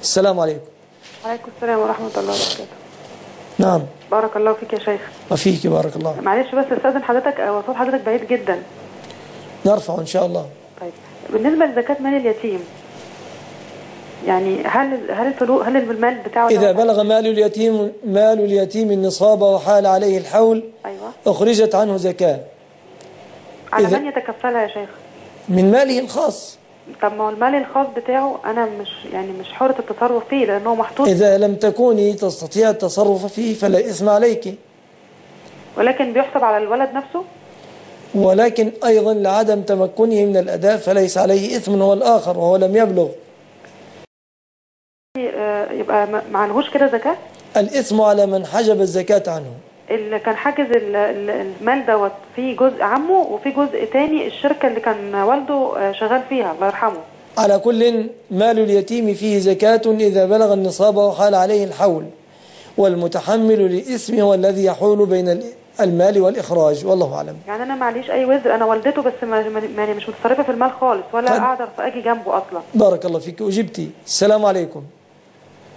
السلام عليكم. وعليكم السلام ورحمة الله وبركاته. نعم. بارك الله فيك يا شيخ. وفيك بارك الله. معلش بس استاذن حضرتك، صوت حضرتك بعيد جدا. نرفعه إن شاء الله. طيب، بالنسبة لزكاة مال اليتيم، يعني هل المال بتاعه إذا بلغ مال اليتيم النصاب وحال عليه الحول، أيوة، أخرجت عنه زكاة. على من يتكفلها يا شيخ؟ من ماله الخاص. طب ما هو المال الخاص بتاعه أنا مش حرة التصرف فيه لأنه محطوط. إذا لم تكوني تستطيع التصرف فيه فلا إثم عليك، ولكن بيحسب على الولد نفسه. ولكن أيضا لعدم تمكنه من الأداء فليس عليه إثم هو الآخر وهو لم يبلغ. يبقى ما عليهوش كده زكاة؟ الإثم على من حجب الزكاة عنه. اللي كان حاجز المال دوت في جزء عمه وفي جزء تاني الشركة اللي كان والده شغال فيها الله يرحمه. على كل مال اليتيم فيه زكاة إذا بلغ النصاب وحال عليه الحول، والمتحمل للإثم هو الذي يحول بين المال والإخراج، والله أعلم. يعني أنا معليش أي وزر، أنا والدته بس مش متصرفة في المال خالص ولا أقدر أجي جنبه أصلا. بارك الله فيك، أجبتي. السلام عليكم.